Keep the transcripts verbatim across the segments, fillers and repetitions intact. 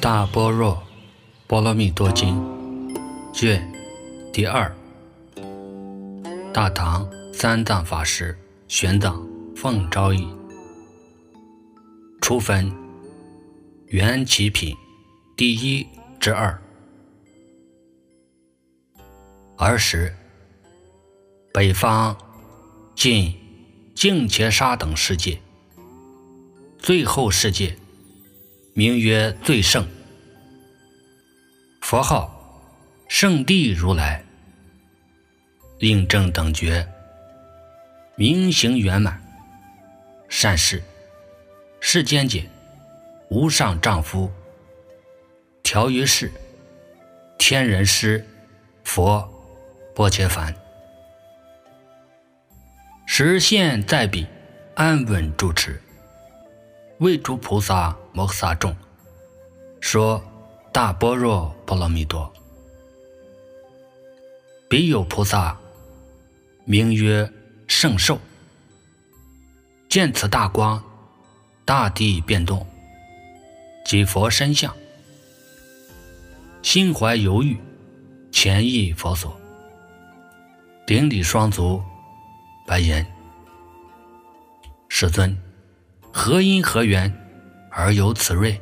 大般若波罗蜜多经卷第二，大唐三藏法师玄奘奉诏译，初分缘起品第一之二。儿时，北方近净伽沙等世界，最后世界名曰最胜，佛号圣地如来，令正等觉，明行圆满，善事世间解，无上丈夫，调于世，天人师，佛波伽梵，时现在彼，安稳住持，为诸菩萨摩诃萨众说大般若波罗蜜多。彼有菩萨名曰圣寿，见此大光，大地变动，即佛身相，心怀犹豫，前忆佛所，顶礼双足，白言：世尊，何因何缘而有此瑞？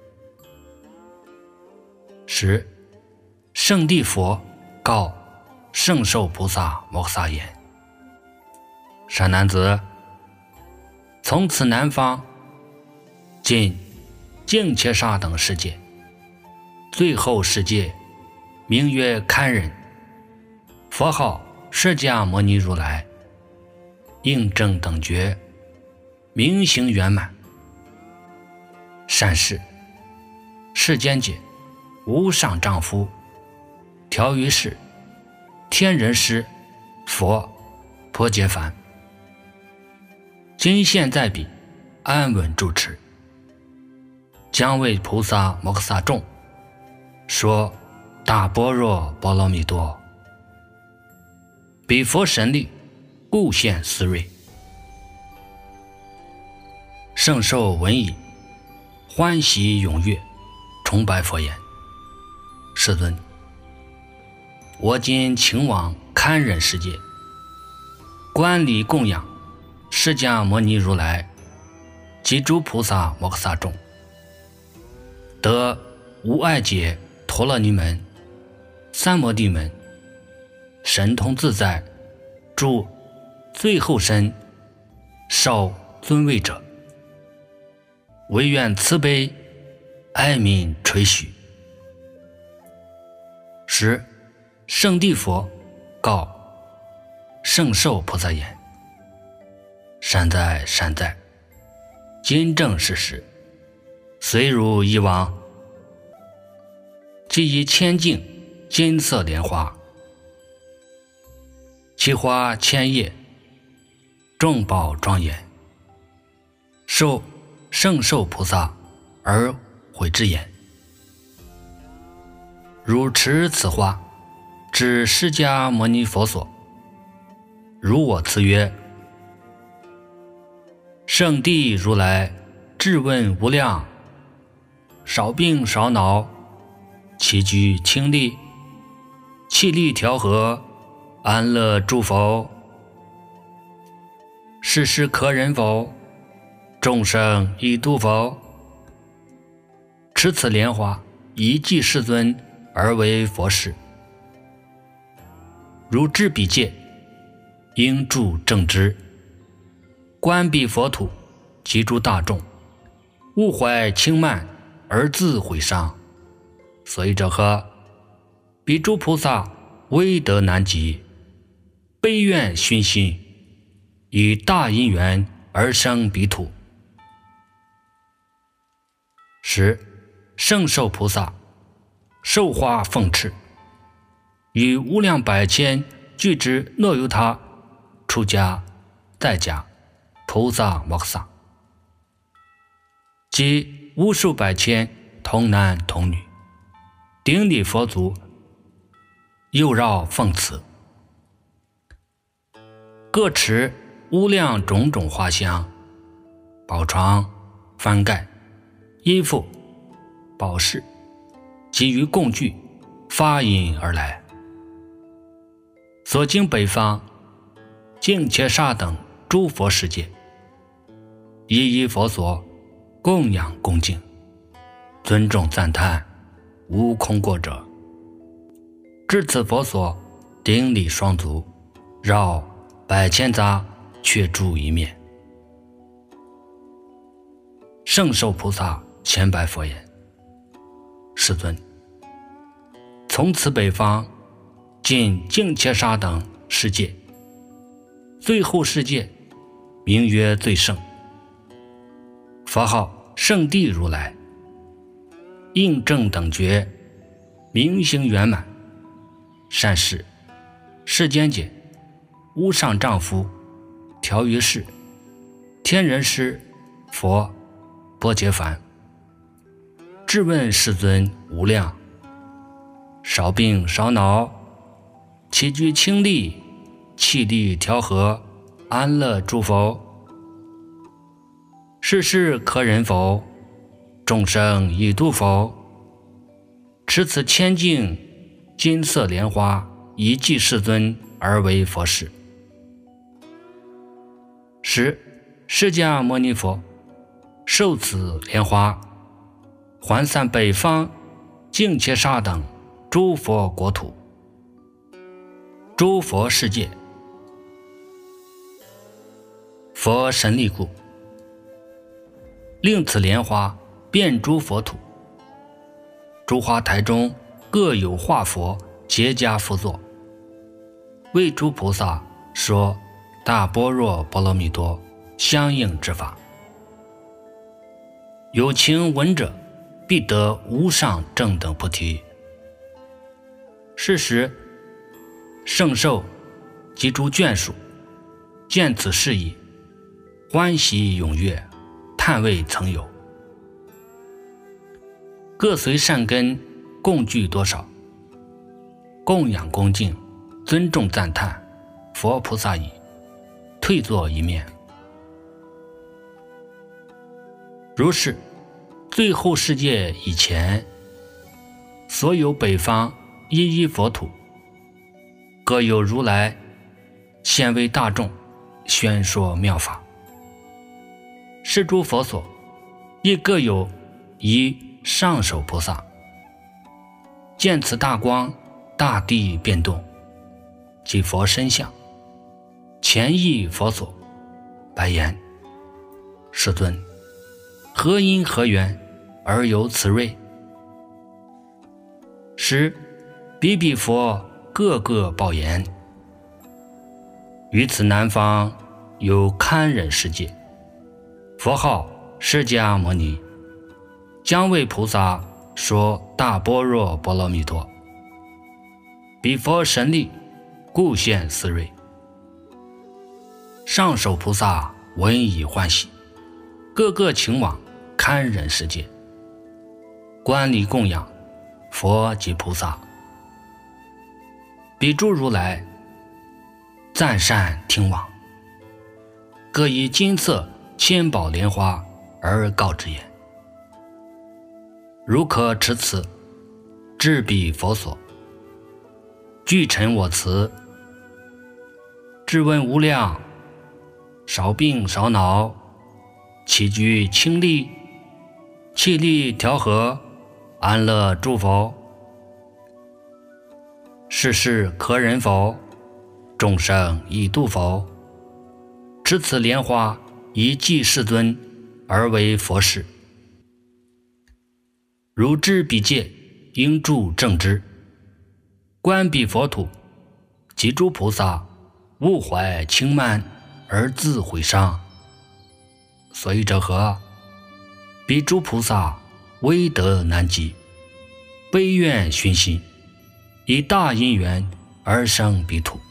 时圣地佛告圣寿菩萨摩诃萨言：善男子，从此南方近净伽沙等世界，最后世界名曰堪忍，佛号释迦牟尼如来，应正等觉，明行圆满，善事世间解，无上丈夫，调于世，天人师，佛波伽梵，今现在彼，安稳住持，将为菩萨摩诃萨众说大般若波罗蜜多。彼佛神力，故现斯瑞。圣寿闻已，欢喜踊跃，崇拜佛言：世尊，我今请往堪忍世界，观礼供养释迦牟尼如来及诸菩萨摩诃萨众，得无碍解陀罗尼门、三摩地门，神通自在，住最后身，受尊位者，唯愿慈悲，哀悯垂许。时圣地佛告圣寿菩萨言：善哉善哉，今正是时，随汝一往，即以千径金色莲花，其花千叶，众宝庄严，受圣寿菩萨而悔之言：汝持此花至释迦牟尼佛所，如我辞曰：圣地如来智问无量，少病少恼，起居清利，气力调和，安乐住否？世事可忍否？众生已度否？持此莲花，以祭世尊而为佛事。如至彼界，应住正知，观彼佛土及诸大众，勿怀轻慢而自毁伤。所以者何？彼诸菩萨威德难及，悲愿熏心，以大因缘而生彼土。时圣寿菩萨寿花奉持，与无量百千俱之诺由他出家在家菩萨摩诃萨，及无数百千童男童女，顶礼佛足，右绕奉辞，各持无量种种花香，宝床、幡盖、衣服、宝饰、 基于共具发引而来。所经北方净切沙等诸佛世界，一一佛所供养恭敬，尊重赞叹，无空过者。至此佛所顶礼双足，绕百千匝却住一面。圣受菩萨前白佛言：世尊，从此北方尽净切沙等世界，最后世界名曰最胜，佛号圣地如来，应正等觉，明行圆满，善事世间界，无上丈夫，调于世，天人师，佛波揭梵。质问世尊无量，少病少恼，起居清利，气力调和，安乐诸否？世事可忍否？众生已度否？持此千净金色莲花，以济世尊而为佛事。十释迦牟尼佛受此莲花，还散北方净切沙等诸佛国土，诸佛世界，佛神力故，令此莲花遍诸佛土。诸花台中各有化佛结跏趺坐，为诸菩萨说大般若波罗蜜多相应之法。有情闻者，必得无上正等菩提。是时圣受及诸眷属见此事矣，欢喜踊跃，叹未曾有。各随善根共具多少，供养恭敬，尊重赞叹，佛菩萨已，退坐一面。如是最后世界以前，所有北方一一佛土，各有如来现为大众宣说妙法。是诸佛所亦各有一上首菩萨，见此大光，大地变动，即佛身相，前诣佛所，白言：世尊，何因何缘而有此瑞？时彼彼佛各个报言：于此南方有堪忍世界，佛号释迦牟尼，将为菩萨说大般若波罗蜜多。彼佛神力，故现斯瑞。上首菩萨闻已欢喜，个个请往堪忍世界，观礼供养佛及菩萨。彼诸如来赞善听往，各以金色千宝莲花而告之言：如可持此，至彼佛所，具陈我慈，质问无量，少病少恼，起居清利，气力调和，安乐诸否？世事可忍否？众生已度否？持此莲花，以济世尊而为佛事。如知彼界，应住正知，观彼佛土，及诸菩萨，勿怀轻慢而自毁伤。所以者何？彼诸菩萨威德难及，悲愿熏心，以大因缘而生彼土。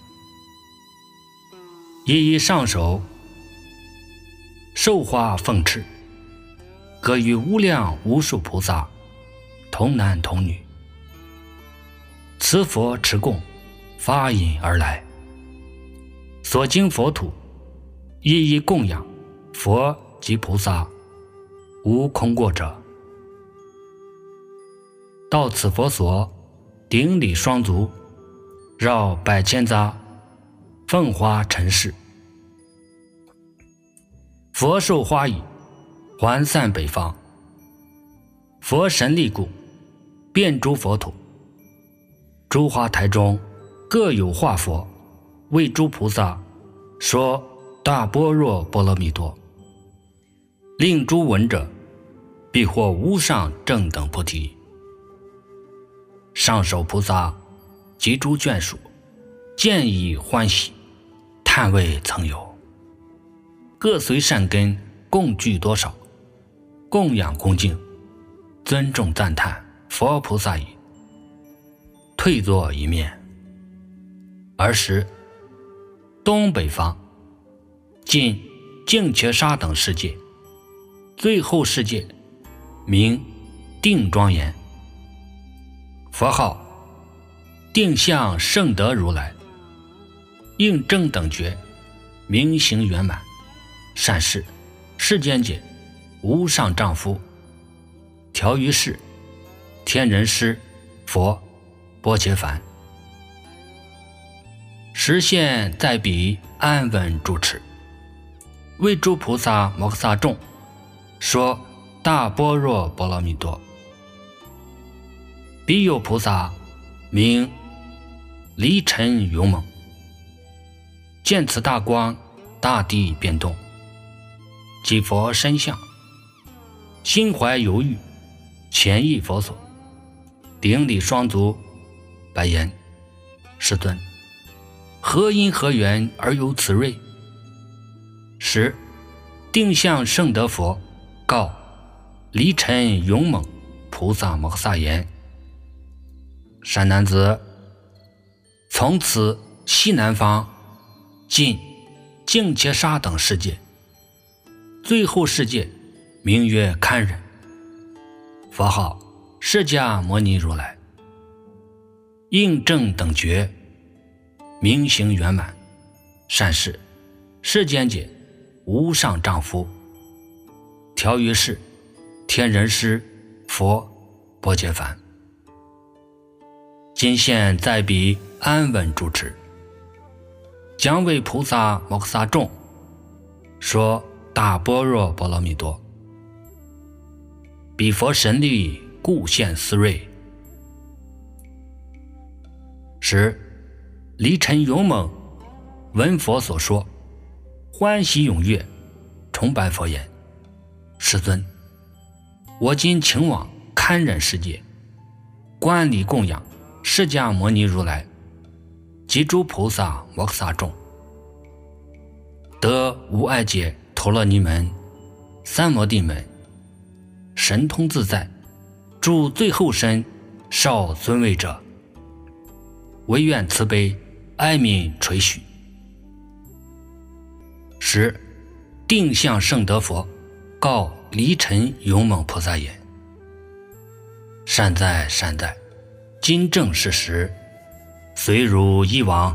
一一上首，受花奉持，各与无量无数菩萨童男童女，慈佛持供，发引而来。所经佛土，一一供养佛及菩萨，无空过者。 到此佛所，顶礼双足，绕百千匝，奉花尘世。佛受花已，还散北方。佛神力故，遍诸佛土。诸花台中各有化佛，为诸菩萨说大般若波罗蜜多，令诸闻者必获无上正等菩提。上首菩萨及诸眷属见以欢喜，叹未曾有。各随善根共具多少，供养恭敬，尊重赞叹佛菩萨已，退坐一面。尔时东北方尽净伽沙等世界，最后世界名定庄严，佛号定向圣德如来，应正等觉，明行圆满，善事世间解，无上丈夫，调于世，天人师，佛波伽梵。实现在彼安稳住持，为诸菩萨摩诃萨众说大般若波罗蜜多。彼有菩萨名离尘勇猛，见此大光，大地变动，即佛身相，心怀犹豫，前诣佛所，顶礼双足，白言：世尊，何因何缘而有此瑞？时定向圣德佛告离尘勇猛菩萨摩诃萨言：善男子，从此西南方尽净伽沙等世界，最后世界名曰堪忍，佛号释迦牟尼如来，应正等觉，明行圆满，善事世间解，无上丈夫，调于世，天人师，佛波伽梵。今现在彼安稳住持，将为菩萨摩诃萨众说大般若波罗蜜多。彼佛神力故现斯瑞。时离尘勇猛闻佛所说，欢喜踊跃，崇拜佛言：世尊，我今请往堪忍世界，观礼供养释迦牟尼如来及诸菩萨摩诃萨众，得无碍解陀罗尼门、三摩地门，神通自在，住最后身少尊位者，唯愿慈悲哀悯垂许。时定向圣德佛告离尘勇猛菩萨言：善哉善哉，今正是时，随汝一往。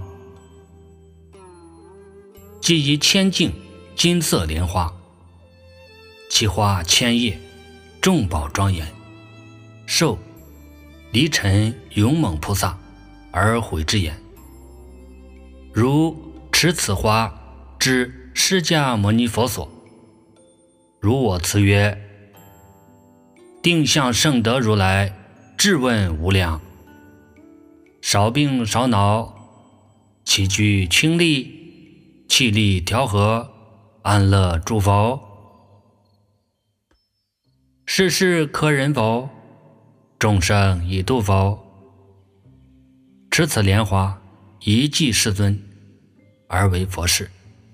即以千径金色莲花，其花千叶，众宝庄严，受离尘勇猛菩萨而悔之言：如持此花至释迦牟尼佛所，如我辞曰：定向圣德如来质问无量，少病少恼，起居清利，气力调和，安乐诸否？世事可忍否？众生已度否？持此莲花一记世尊，而为佛事。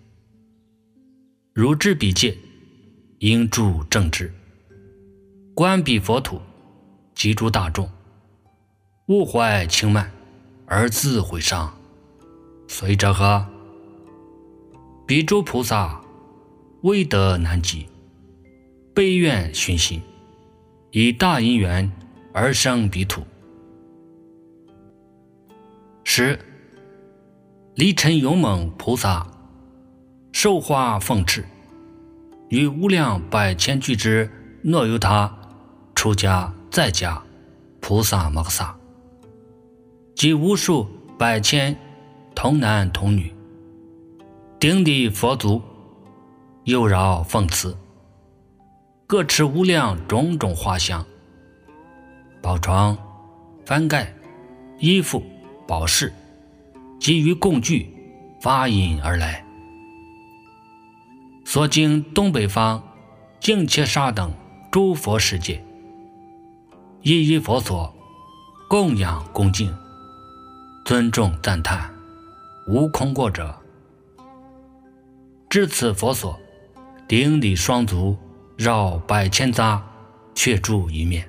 如知彼戒，应住正知，观彼佛土及诸大众，勿怀轻慢而自毁伤。随者何？彼诸菩萨威德难及，悲愿熏心，以大因缘而生彼土。时离尘勇猛菩萨受花奉持，与无量百千俱之诺由他出家在家菩萨摩诃萨，及无数百千童男童女，顶礼佛足，右绕奉慈，各持无量种种花香，宝床、幡盖、衣服、宝饰，及于供具发引而来，所经东北方净切沙等诸佛世界，一一佛所供养恭敬，尊重赞叹，无空过者。至此佛所，顶礼双足，绕百千匝，却住一面。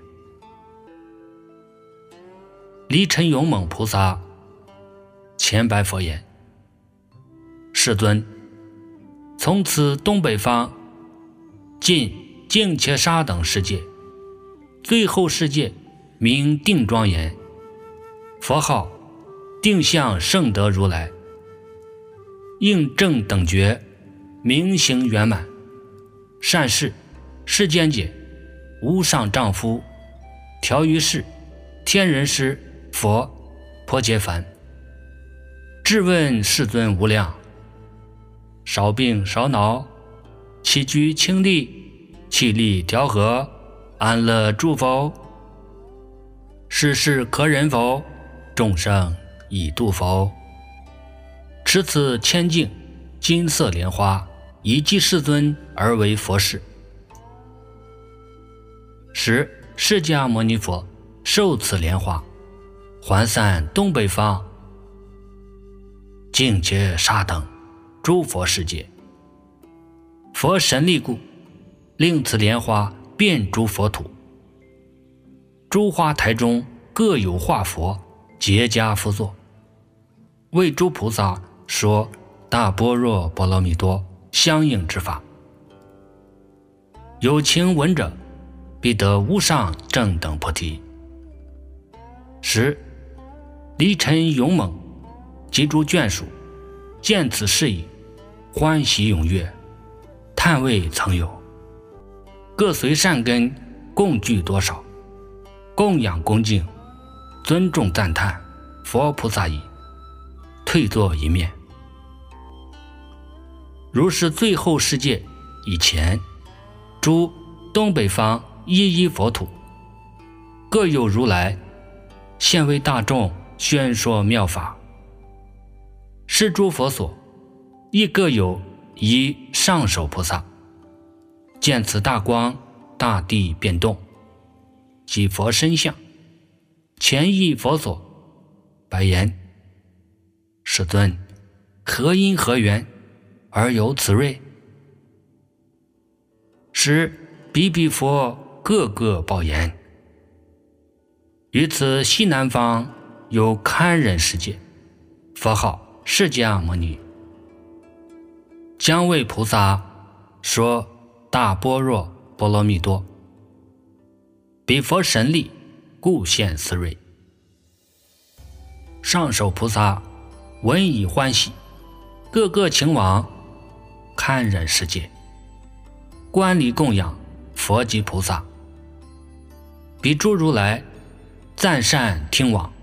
离尘勇猛菩萨前白佛言：世尊，从此东北方尽净切沙等世界，最后世界名定庄严，佛号定向圣德如来，应正等觉，明行圆满，善事世间界，无上丈夫，调于世，天人师，佛婆伽梵。质问世尊无量，少病少恼，起居清利，气力调和，安乐住否？世事可忍否？众生已度否？持此千净金色莲花，以济世尊而为佛事。时释迦牟尼佛受此莲花，还散东北方净切沙等诸佛世界。佛神力故，令此莲花遍诸佛土，诸花台中各有化佛，结跏趺坐，为诸菩萨说大般若波罗蜜多相应之法。有情闻者，必得无上正等菩提。时离尘勇猛及诸眷属见此事已，欢喜踊跃，叹未曾有，各随善根共具多少，供养恭敬，尊重赞叹佛菩萨已，退坐一面。如是最后世界以前，诸东北方一一佛土，各有如来现为大众宣说妙法。是诸佛所亦各有一上首菩萨，见此大光大地变动，即佛身相，前诣佛所，白言：世尊，何因何缘而有此瑞？时彼彼佛各个报言：于此西南方有堪忍世界，佛号释迦牟尼，将为菩萨说大般若波罗蜜多。彼佛神力，故现斯瑞。上首菩萨闻已欢喜，个个请往堪忍世界，观礼供养佛及菩萨。彼诸如来赞善听往，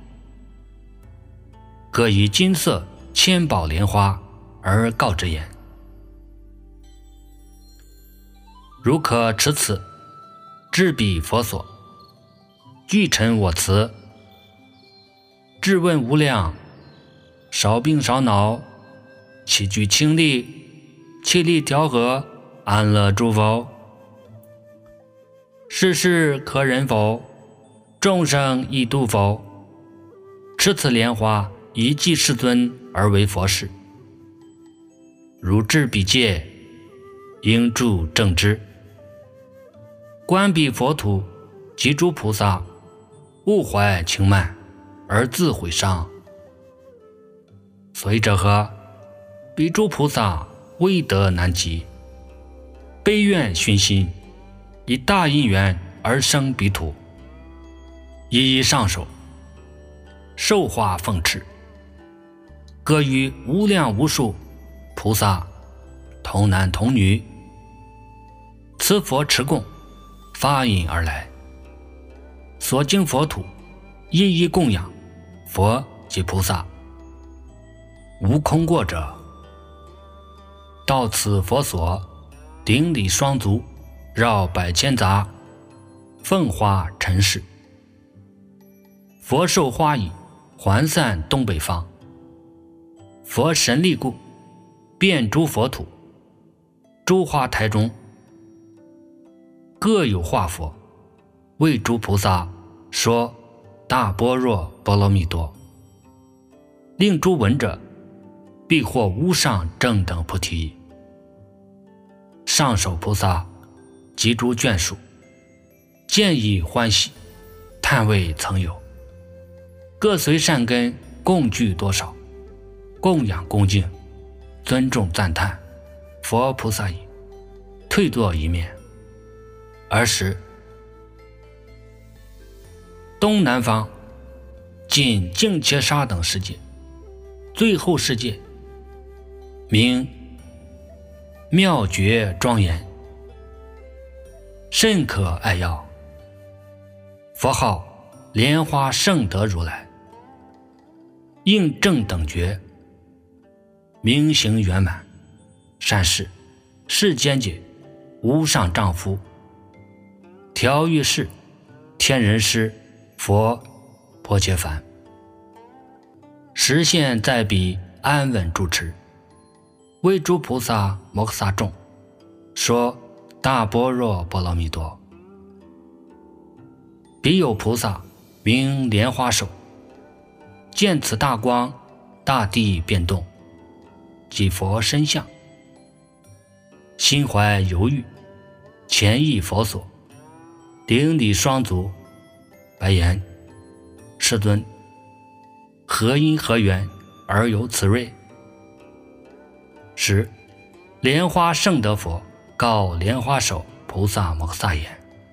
各以金色千宝莲花而告之言：如可持此，至彼佛所，具陈我慈，质问无量，少病少恼，起居清利，气力调和，安乐住否？世事可忍否？众生已度否？持此莲花，以济世尊而为佛事。如至彼界，应住正知，观彼佛土及诸菩萨，勿怀轻慢而自毁伤。所以者何？彼诸菩萨威德难及，悲愿熏心，以大因缘而生彼土，一一上首，受化奉持，各于无量无数菩萨童男童女，此佛持供发引而来，所经佛土一一供养佛及菩萨，无空过者，到此佛所，顶礼双足，绕百千匝，奉花尘世。佛受花已，还散东北方。佛神力故，遍诸佛土，诸花台中各有化佛，为诸菩萨说大般若波罗蜜多，令诸闻者必获无上正等菩提。上首菩萨及诸眷属见以欢喜，叹未曾有，各随善根共具多少，供养恭敬，尊重赞叹，佛菩萨已，退坐一面。尔时东南方尽净切沙等世界，最后世界名妙觉庄严，甚可爱要，佛号莲花圣德如来，应正等觉，明行圆满，善事世间解，无上丈夫，调御世天人师佛婆伽梵，实现在彼安稳住持，为诸菩萨摩诃萨众说大般若波罗蜜多。彼有菩萨名莲花手，见此大光，大地变动，即佛身相，心怀犹豫，前诣佛所，顶礼双足，白言：世尊，何因何缘而有此瑞？时莲花圣德佛告莲花手菩萨摩诃萨言：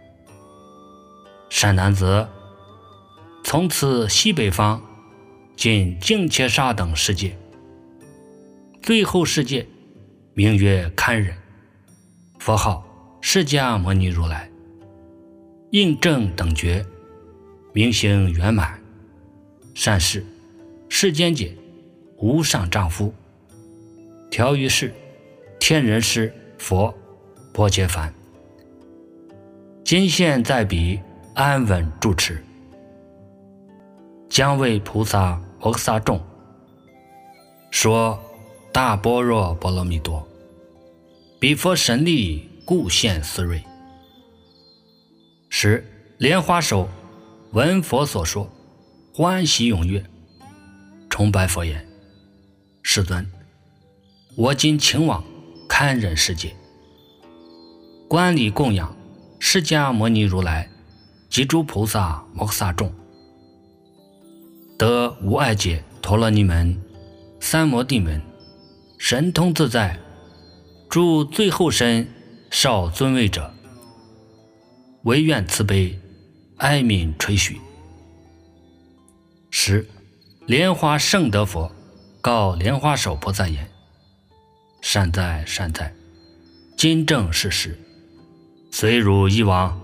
善男子，从此西北方尽净切沙等世界，最后世界名曰堪忍，佛号释迦牟尼如来，应正等觉，明行圆满，善事世间解，无上丈夫，调御世天人师佛婆伽梵，今现在彼安稳住持，将为菩萨摩诃萨众说大般若波罗蜜多。彼佛神力故现斯瑞。时莲花手闻佛所说，欢喜踊跃，崇拜佛言：世尊，我今请往堪忍世界，观礼供养释迦牟尼如来及诸菩萨摩诃萨众，得无碍解陀罗尼门、三摩地门，神通自在，诸最后身少尊位者，唯愿慈悲，哀悯垂许。时莲花圣德佛告莲花手菩萨言：善哉善哉，今正是时，随汝一往，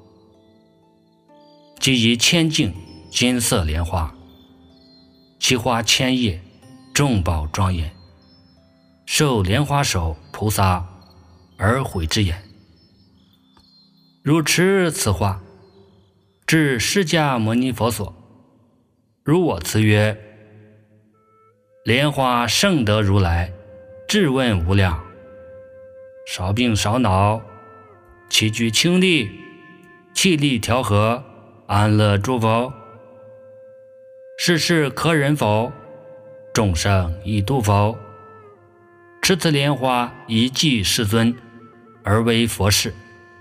即以千径金色莲花，其花千叶，众宝庄严，受莲花手菩萨而悔之言：汝持此花，至释迦牟尼佛所，如我辞曰：莲花圣德如来质问无量，少病少恼，起居清利，气力调和，安乐诸否？世事可忍否？众生易度否？持此莲花以祭世尊，而为佛事。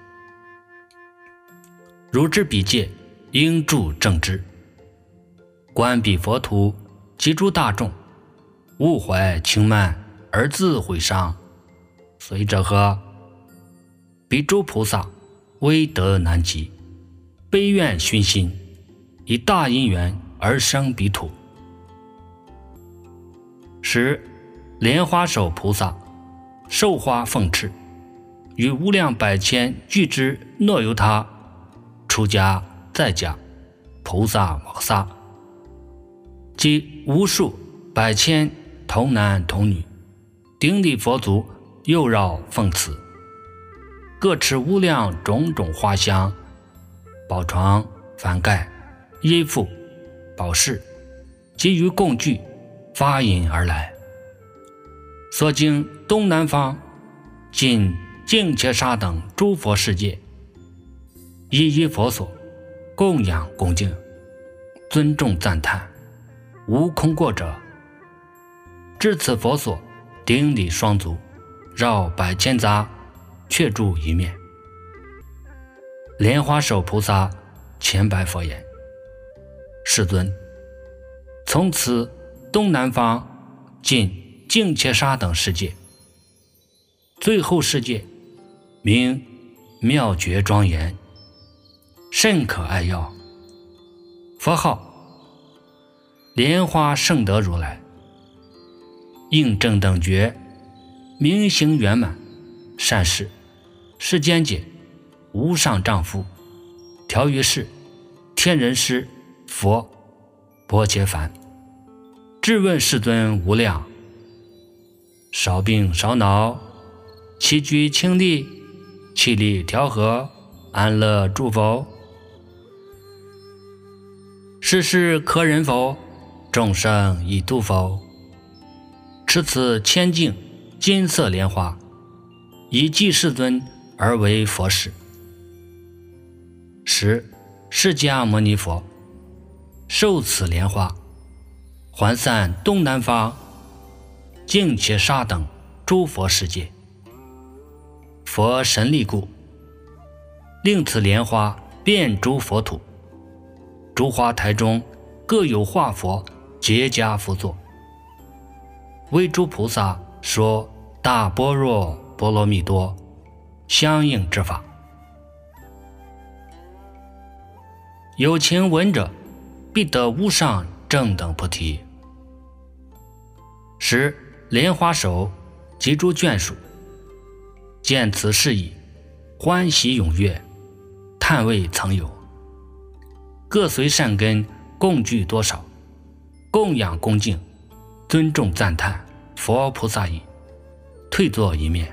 如知彼戒，应住正知。观彼佛土及诸大众，勿怀轻慢而自毁伤，随者何？彼诸菩萨威德难及，悲愿熏心，以大因缘而生彼土。时莲花手菩萨受花奉持，与无量百千俱之诺由他，出家在家菩萨摩萨，即无数百千童男童女，顶礼佛足，右绕奉祀，各持无量种种花香、宝床、幡盖、衣服、宝饰，及于供具，发引而来。所经东南方，尽净切沙等诸佛世界，一一佛所，供养恭敬，尊重赞叹，无空过者。至此佛所，顶礼双足，绕百千匝，却住一面。莲花手菩萨前白佛言：世尊，从此东南方尽净切沙等世界，最后世界名妙觉庄严，甚可爱要，佛号莲花圣德如来，应正等觉，明行圆满，善事，世间解，无上丈夫，调于世，天人师，佛，般伽梵。质问世尊无量，少病少恼，起居清利，气力调和，安乐诸否？世事可忍否？众生已度否？持此千净金色莲花，以济世尊而为佛事。十释迦牟尼佛受此莲花，还散东南方净切沙等诸佛世界。佛神力故，令此莲花遍诸佛土，诸花台中各有化佛结跏趺坐，为诸菩萨说大般若波罗蜜多相应之法。有情闻者，必得无上正等菩提。十莲花手及诸眷属见此事已，欢喜踊跃，叹未曾有。各随善根共具多少，供养恭敬，尊重赞叹佛菩萨已，退坐一面。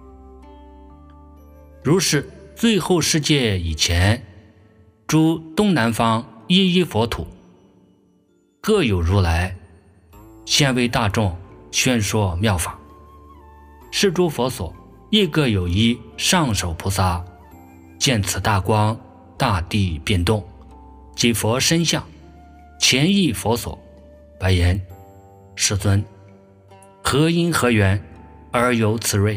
如是最后世界以前，诸东南方一一佛土，各有如来现为大众宣说妙法。是诸佛所亦各有一上首菩萨，见此大光，大地变动，即佛身相，前诣佛所，白言：世尊，何因何缘而有此瑞？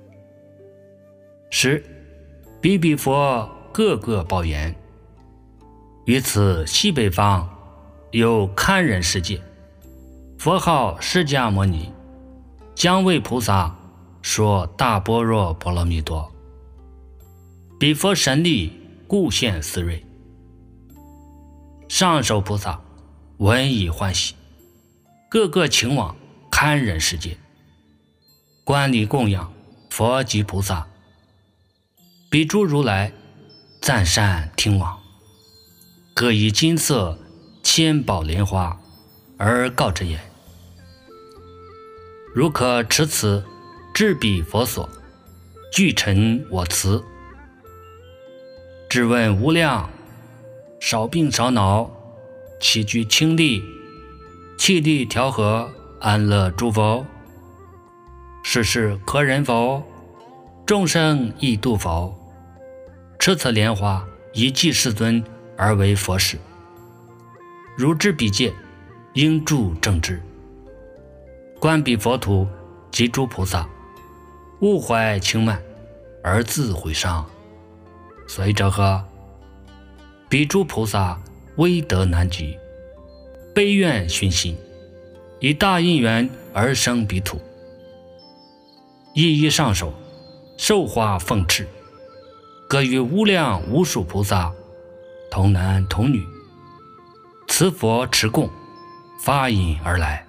十彼彼佛各个报言：于此西北方有堪忍世界，佛号释迦牟尼，将为菩萨说大般若波罗蜜多。彼佛神力故现斯瑞。上首菩萨闻已欢喜，个个请往堪忍世界，观礼供养佛及菩萨。彼诸如来赞善听往，各以金色千宝莲花而告之言：如可持此至彼佛所，具陈我慈。质问无量，少病少恼，起居清利，气力调和，安乐诸否？世事可忍否？众生亦度否？持此莲花，以济世尊而为佛事。如知彼界，应住正知。观彼佛土及诸菩萨，勿怀轻慢，而自毁伤。随者何？彼诸菩萨威德难及，悲愿熏心，以大因缘而生彼土。一一上首，受花奉持，各与无量无数菩萨，童男童女，慈佛持供，发引而来。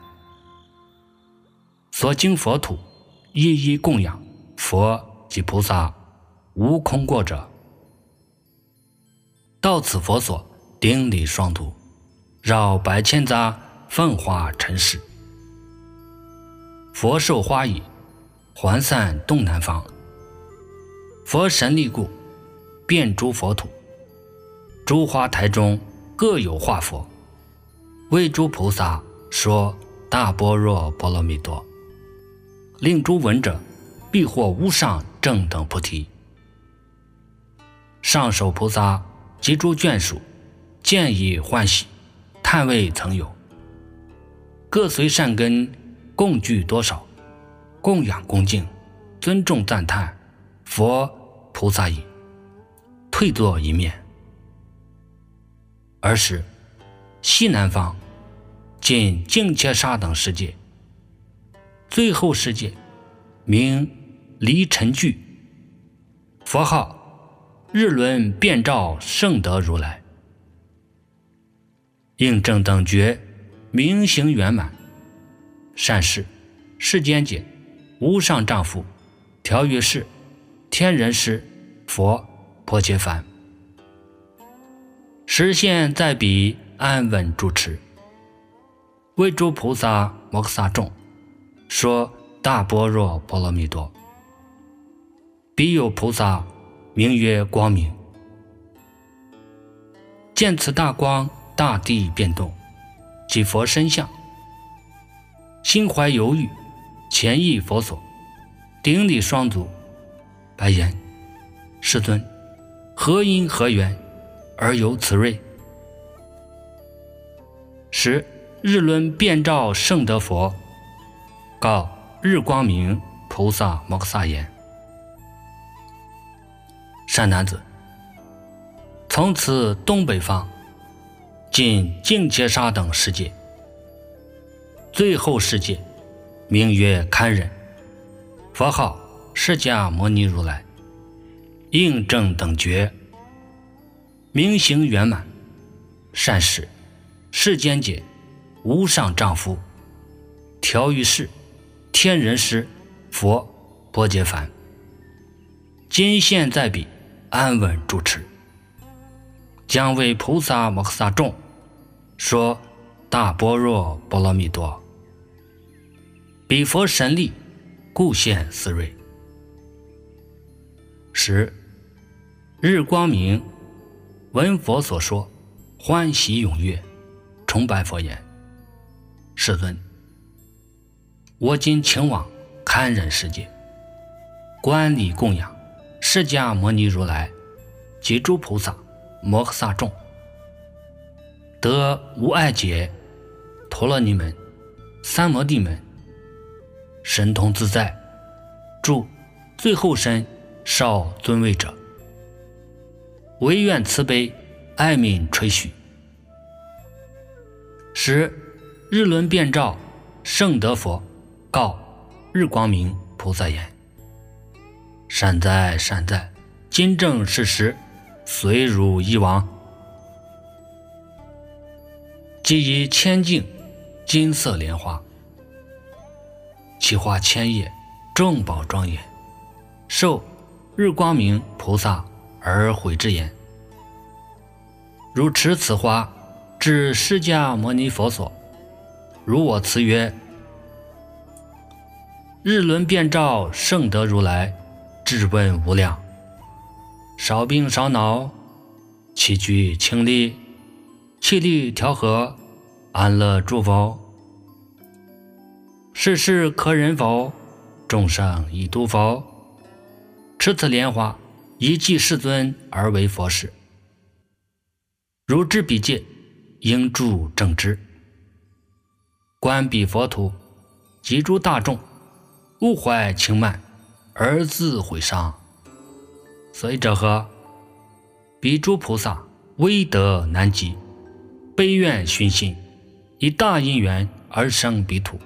所经佛土，一一供养佛及菩萨，无空过者。到此佛所， 顶礼双足，绕百千匝奉化尘世。佛受花已，还散东南方。佛神力故，遍诸佛土。诸花台中各有化佛，为诸菩萨说大般若波罗蜜多，令诸闻者必获无上正等菩提。上首菩萨及诸眷属见以欢喜，叹未曾有。各随善根共具多少，供养恭敬，尊重赞叹佛菩萨已，退坐一面。尔时西南方尽净切沙等世界，最后世界名离尘具，佛号日轮遍照圣德如来。应正等觉明行圆满，善事世间解无上丈夫，调御士天人师佛婆伽梵，实现在彼安稳住持，为诸菩萨摩诃萨众说大般若波罗蜜多。彼有菩萨名曰光明，见此大光，大地变动，即佛身相，心怀犹豫，前诣佛所，顶礼双足，白言：世尊，何因何缘而有此瑞？时日轮遍照圣德佛告日光明菩萨摩诃萨言：善男子，从此东北方尽净切沙等世界，最后世界名曰堪忍，佛号释迦牟尼如来。应正等觉明行圆满，善事世间解无上丈夫，调御士天人师佛婆伽梵，今现在彼安稳住持，将为菩萨摩诃萨众说大般若波罗蜜多。彼佛神力故现斯瑞。时日光明闻佛所说，欢喜踊跃，崇拜佛言：世尊，我今请往堪忍世界，观礼供养释迦牟尼如来及诸菩萨摩诃萨众，得无碍解、陀罗尼门、三摩地门，神通自在，住最后身少尊位者，唯愿慈悲爱悯垂许。时日轮遍照圣德佛告日光明菩萨言：善哉善哉，今正是时，随汝一往。即以千径金色莲花，其花千叶，众宝庄严，受日光明菩萨而悔之言：汝持此花至释迦牟尼佛所，如我辞曰：日轮遍照圣德如来，质问无量，少病少恼，起居清利，气力调和，安乐住否？世事可忍否？众生已度否？持此莲花，以济世尊而为佛事。如知彼戒，应住正知。观彼佛土，及诸大众，勿怀轻慢，而自毁伤。所以者何？彼诸菩萨威德难及，悲愿熏心，以大因缘而生彼土。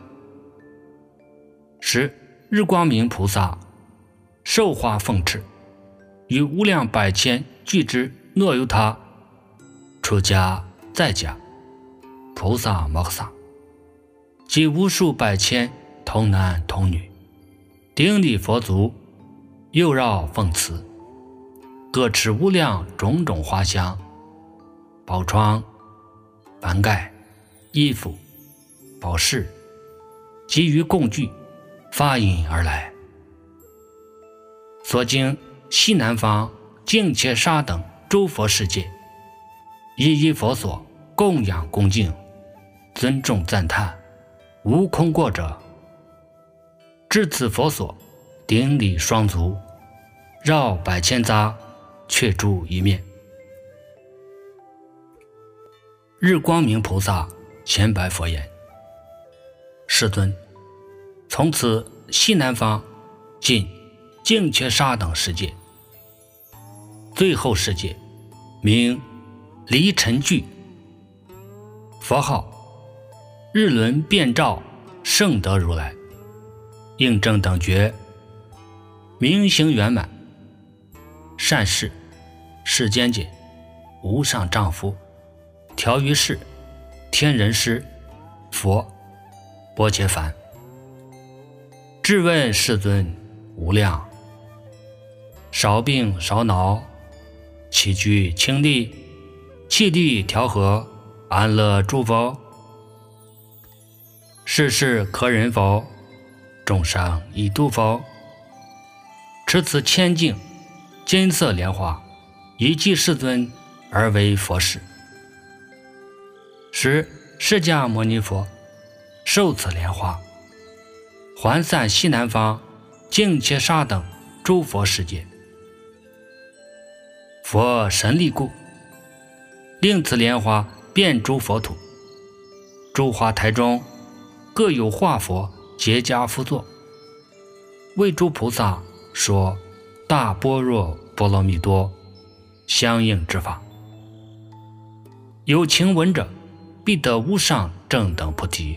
时日光明菩萨受花奉持，与无量百千俱之诺由他出家在家菩萨摩诃萨，及无数百千童男童女，顶礼佛足，右绕奉慈，各持无量种种花香， 宝床、板盖、衣服、宝饰，基于供具发引而来。所经西南方净切沙等诸佛世界，一一佛所供养恭敬，尊重赞叹，无空过者。至此佛所，顶礼双足，绕百千匝，却住一面。日光明菩萨前白佛言：世尊，从此西南方尽净切沙等世界，最后世界名离尘具，佛号日轮遍照圣德如来，应正等觉，明行圆满，善事世间界，无上丈夫，调于世，天人师，佛波伽梵。质问世尊无量，少病少恼，起居清利，气力调和，安乐诸否？世事可忍否？众生已度否？持此千净金色莲花，以济世尊而为佛事。时释迦牟尼佛受此莲花，还散西南方净切沙等诸佛世界。佛神力故，令此莲花遍诸佛土，诸花台中各有化佛结跏趺坐，为诸菩萨说大般若波罗蜜多相应之法。有情闻者，必得无上正等菩提。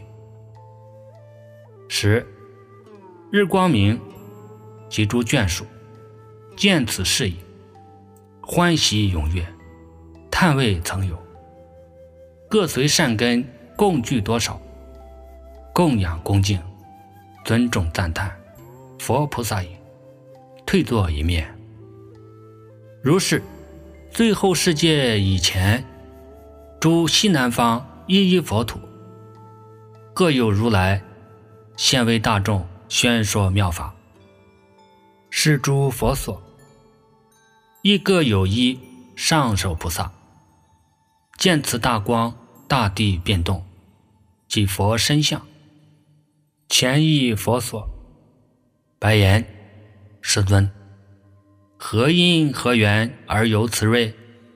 十日光明及诸眷属见此事矣，欢喜踊跃，叹未曾有，各随善根共具多少，供养恭敬，尊重赞叹，佛菩萨也，退坐一面。如是最后世界以前，诸西南方一一佛土，各有如来现为大众宣说妙法。是诸佛所，亦各有一上首菩萨，见此大光，大地变动，即佛身相。前亦佛所，白言：世尊，何因何缘而有此瑞？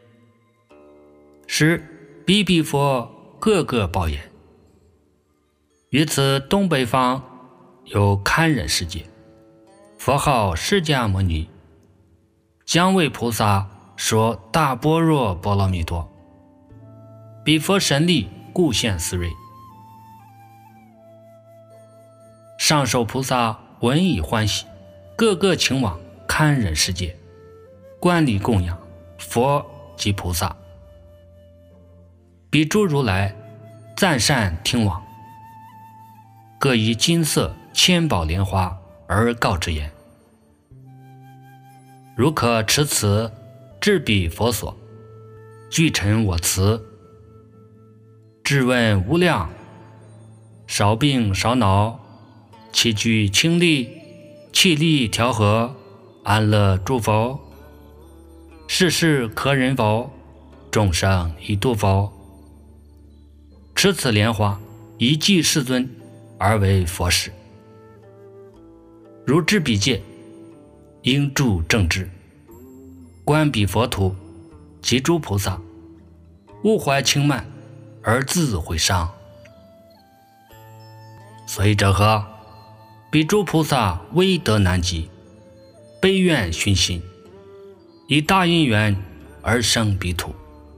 时彼彼佛各个报言：于此东北方有堪忍世界，佛号释迦牟尼，将为菩萨说大般若波罗蜜多，彼佛神力故现斯瑞。上首菩萨闻已欢喜，各个请往堪忍世界，观礼供养佛及菩萨。彼诸如来赞善听往，各以金色千宝莲花而告之言：如可持此至彼佛所，具陈我慈，质问无量，少病少恼，起居清利，气力调和，安乐诸否？世事可忍否？众生已度否？持此莲花，以济世尊而为佛事。如知彼界，应住正知，观彼佛土及诸菩萨，勿怀轻慢而自毁伤。所以者何？彼诸菩萨威德难及，悲愿熏心，以大因缘而生彼土。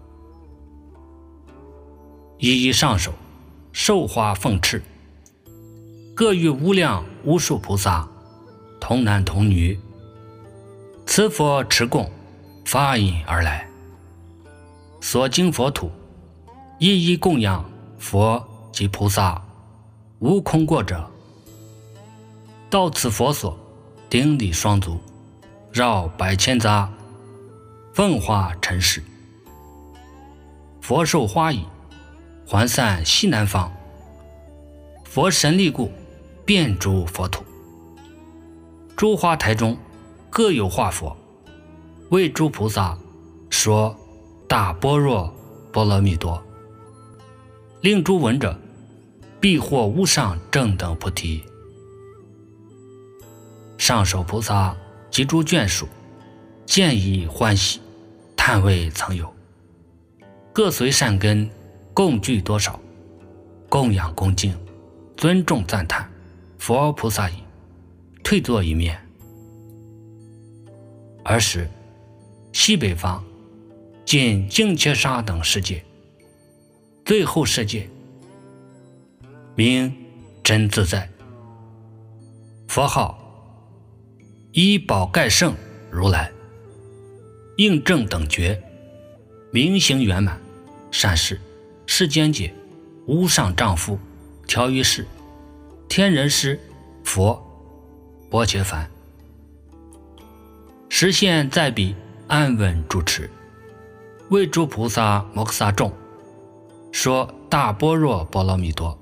一一上首，授花奉敕，各与无量无数菩萨，童男童女，此佛持供，发引而来。所经佛土，一一供养佛及菩萨，无空过者。到此佛所，顶礼双足，绕百千匝，奉化尘世。 佛受花衣，还散西南方。佛神力故，遍诸佛土。诸花台中各有化佛，为诸菩萨说大般若波罗蜜多，令诸闻者必获无上正等菩提。上首菩萨及诸眷属见以欢喜，叹未曾有。各随善根，共聚多少，供养恭敬，尊重赞叹，佛菩萨已退坐一面。尔时西北方尽净切沙等世界，最后世界名真自在，佛号依宝盖圣如来，应正等觉，明行圆满，善事世间解，无上丈夫，调于世，天人师，佛波切梵，实现在彼安稳主持，为诸菩萨摩诃萨众说大般若波罗蜜多。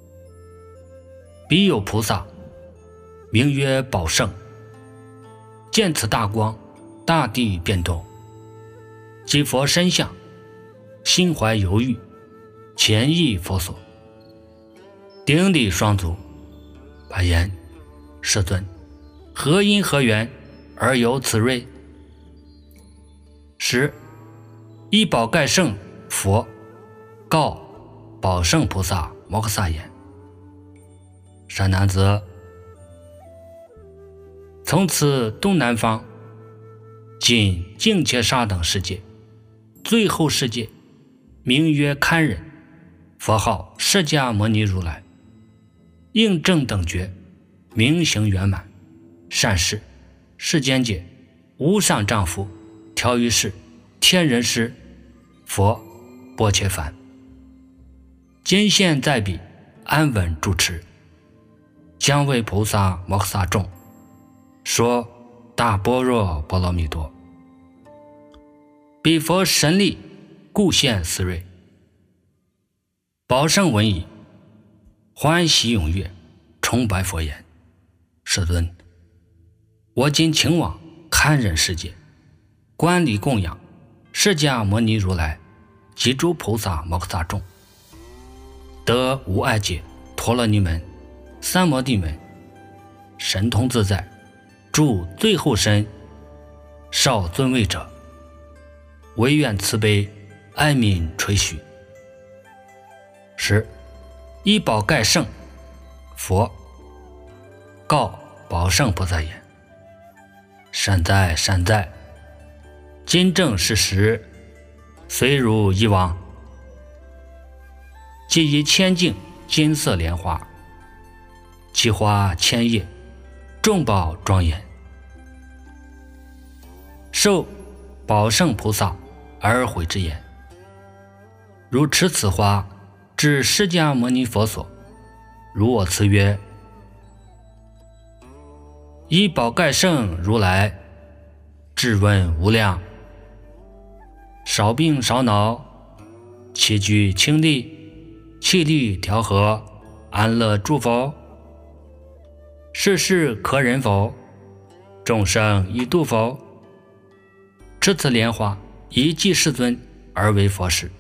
彼有菩萨名曰宝胜，见此大光，大地变动，即佛身相，心怀犹豫，前忆佛所，顶礼双足，白言：世尊，何因何缘而有此瑞？十依宝盖圣佛告宝胜菩萨摩诃萨言：善男子，从此东南方尽净切沙等世界，最后世界名曰堪忍，佛号释迦牟尼如来，应正等觉，明行圆满，善事世间解，无上丈夫，调于世，天人师，佛波切梵，今现在彼安稳住持，将为菩萨摩诃萨众说大般若波罗蜜多。彼佛神力故现斯瑞。宝胜闻已，欢喜踊跃，崇拜佛言：世尊，我今请往堪忍世界，观礼供养释迦牟尼如来及诸菩萨摩诃萨众，得无碍解陀罗尼门、三摩地门，神通自在，住最后身，少尊位者，唯愿慈悲哀悯垂许。十依宝盖圣佛告宝胜菩萨言：善哉善哉，今正是时，虽如以往，即以千径金色莲花，其花千叶，众宝庄严，受宝胜菩萨而悔之言：如持此花至释迦牟尼佛所，如我辞曰：依宝盖圣如来质问无量，少病少恼，起居清利，气力调和，安乐诸否？世事可忍否？众生已度否？持此莲花以济世尊而为佛事。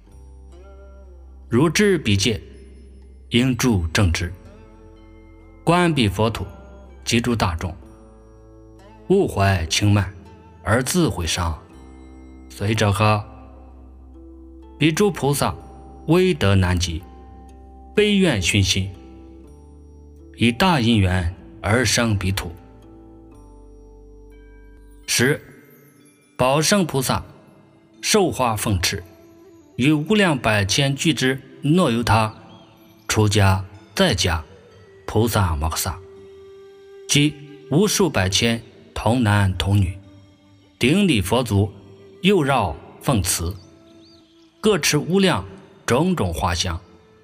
如知彼戒，应住正知，观彼佛土及诸大众，勿怀轻慢而自毁伤。随者何？彼诸菩萨威德难及，悲愿熏心，以大因缘而生彼土。十宝胜菩萨受花奉持，于无量百千俱之诺由他出家在家菩萨摩诃萨，即无数百千童男童女，顶礼佛足，右绕奉慈，各持无量种种花香，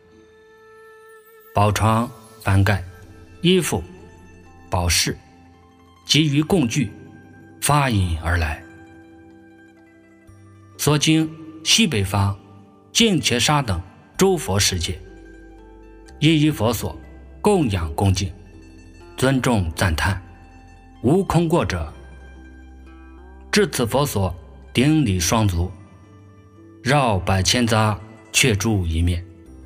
宝床幡盖衣服宝饰，及于供具发引而来。所经西北方净伽沙等诸佛世界，一一佛所供养恭敬，尊重赞叹，无空过者。至此佛所顶礼双足，绕百千匝，却住一面。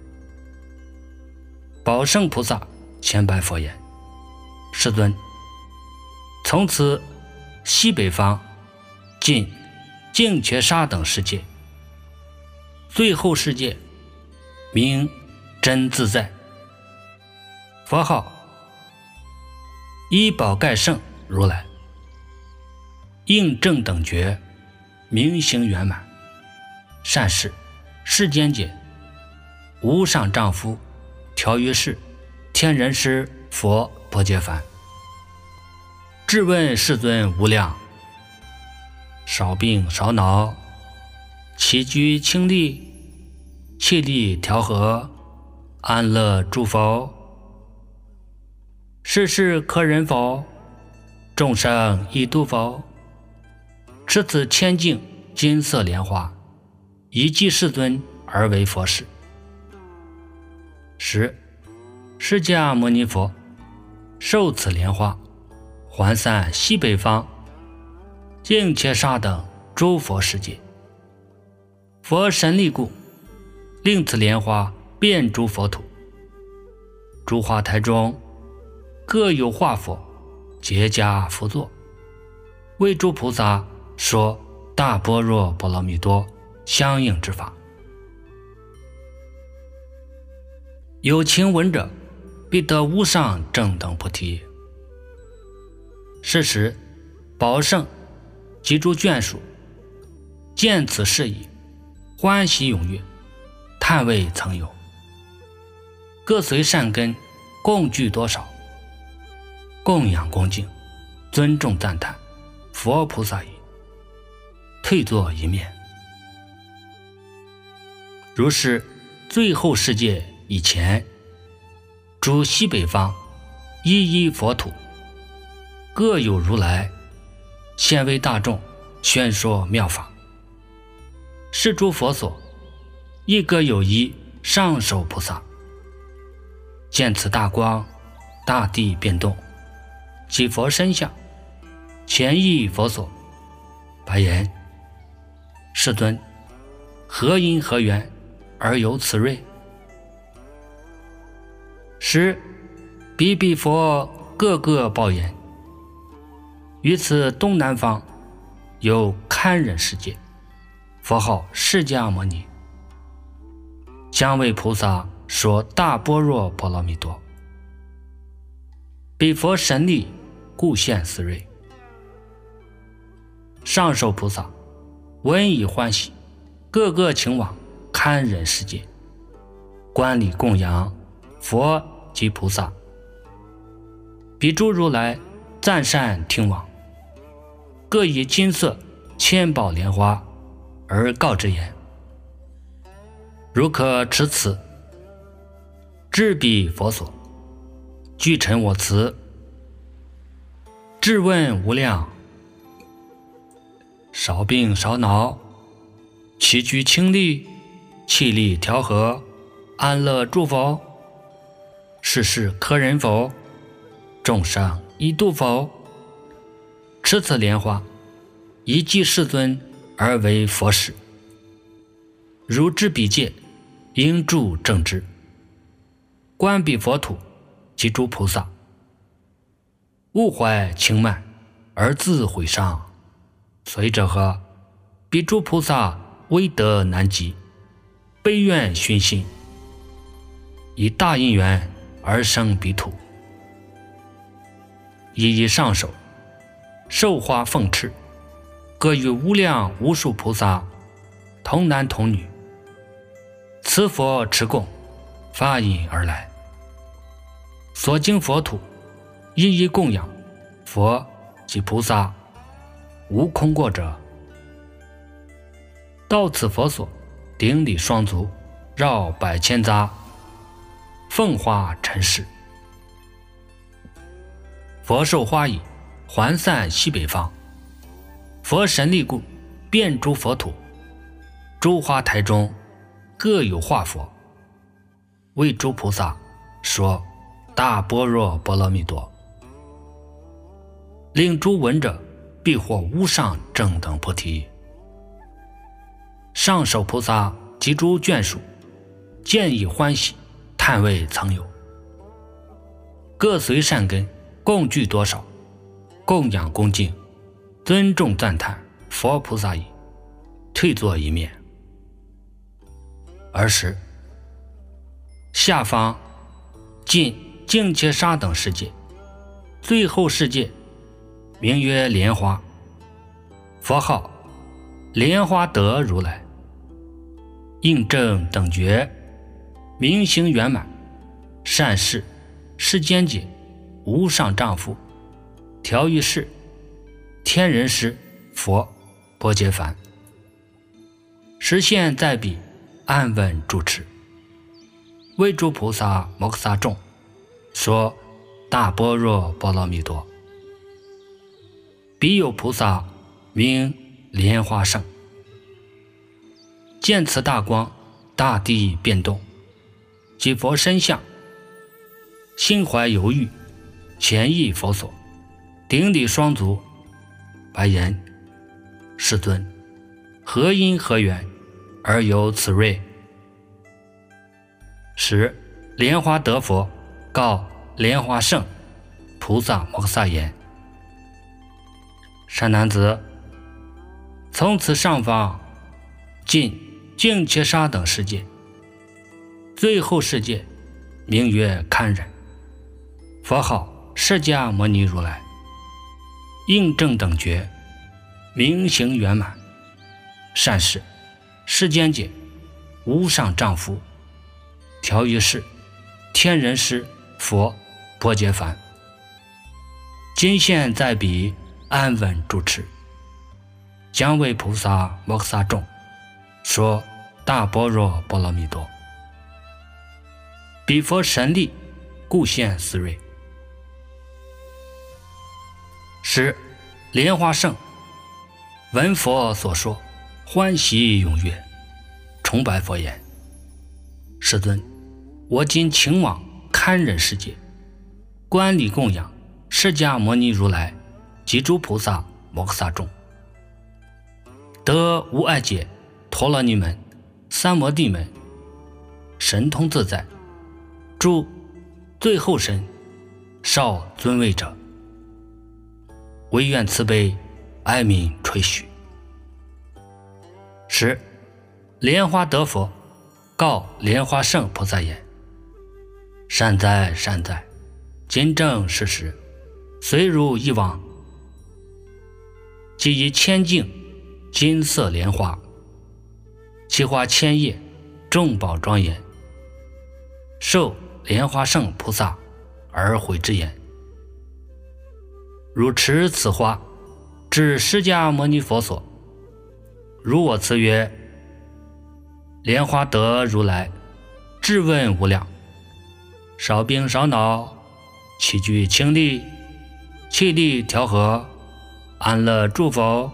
宝胜菩萨前拜佛言：世尊，从此西北方尽净伽沙等世界，最后世界名真自在，佛号依宝盖胜如来，应正等觉，明行圆满，善事世间界，无上丈夫，调于世，天人师佛婆伽梵。质问世尊无量，少病少恼，起居清利，气力调和，安乐诸否？世事可忍否？众生已度否？持此千净金色莲花，以济世尊而为佛事。十，释迦牟尼佛受此莲花，还散西北方净伽沙等诸佛世界。佛神力故，令此莲花遍诸佛土。诸花台中各有化佛，结跏趺坐，为诸菩萨说大般若波罗蜜多相应之法。有情闻者，必得无上正等菩提。是时宝胜及诸眷属见此事矣，欢喜踊跃，叹未曾有。各随善根，共具多少，供养恭敬，尊重赞叹，佛菩萨已退坐一面。如是最后世界以前，诸西北方一一佛土，各有如来现为大众宣说妙法。是诸佛所亦各有一上首菩萨，见此大光，大地变动，即佛身相，前诣佛所，白言：世尊，何因何缘而有此瑞？时彼彼佛各个报言：于此东南方有堪忍世界，佛号释迦牟尼，将为菩萨说大般若波罗蜜多。彼佛神力故现此瑞。上首菩萨闻已欢喜，个个请往堪忍世界，观礼供养佛及菩萨。彼诸如来赞善听往，各以金色千宝莲花而告之言：如可持此，至彼佛所，具陈我慈，质问无量，少病少恼，起居清利，气力调和，安乐诸否？世事可忍否？众生已度否？持此莲花，以济世尊而为佛事。如知彼界，应住正知，观彼佛土及诸菩萨，勿怀轻慢而自毁伤。随者何？彼诸菩萨威德难及，悲愿熏心，以大因缘而生彼土，一一上首，授花奉敕，各与无量无数菩萨童男童女，慈佛持供，发引而来。所经佛土，一一供养佛及菩萨，无空过者。到此佛所，顶礼双足，绕百千匝，奉花陈世。佛受花已，还散西北方。佛神力故，遍诸佛土。诸花台中， 各有化佛，为诸菩萨说大般若波罗蜜多，令诸闻者必获无上正等菩提。上首菩萨及诸眷属见以欢喜，叹谓曾有，各随善根，共具多少，供养恭敬，尊重赞叹佛菩萨已，退坐一面。尔时下方尽净切沙等世界，最后世界名曰莲花，佛号莲花德如来，应正等觉，明行圆满，善事世间解，无上丈夫，调御士，天人师，佛波揭梵，实现在彼，安稳住持，为诸菩萨摩诃萨众说大般若波罗蜜多。彼有菩萨名莲花胜，见此大光，大地变动，即佛身相，心怀犹豫，前诣佛所，顶礼双足，白言：世尊，何因何缘而有此瑞？时莲花得佛告莲花胜菩萨摩诃萨言：善男子，从此上方尽净切沙等世界，最后世界名曰堪忍，佛号释迦牟尼如来，应正等觉，明行圆满，善事世间解，无上丈夫，调御士，天人师，佛波揭梵，今现在彼，安稳住持，将为菩萨摩诃萨众说大般若波罗蜜多。彼佛神力，故现斯瑞。时莲花胜闻佛所说，欢喜踊跃，崇拜佛言：世尊，我今请往堪忍世界，观礼供养释迦牟尼如来及诸菩萨摩诃萨众，得无碍解、陀罗尼门、三摩地门，神通自在，诸最后身少尊位者，唯愿慈悲，哀悯垂许。时莲花得佛告莲花胜菩萨言：善哉善哉，今正是时，随如以往，即以千径金色莲花，其花千叶，众宝庄严，受莲花胜菩萨而悔之言：汝持此花至释迦牟尼佛所，如我辞曰：莲花得如来质问无量，少病少恼，起居清利，气力调和，安乐住否？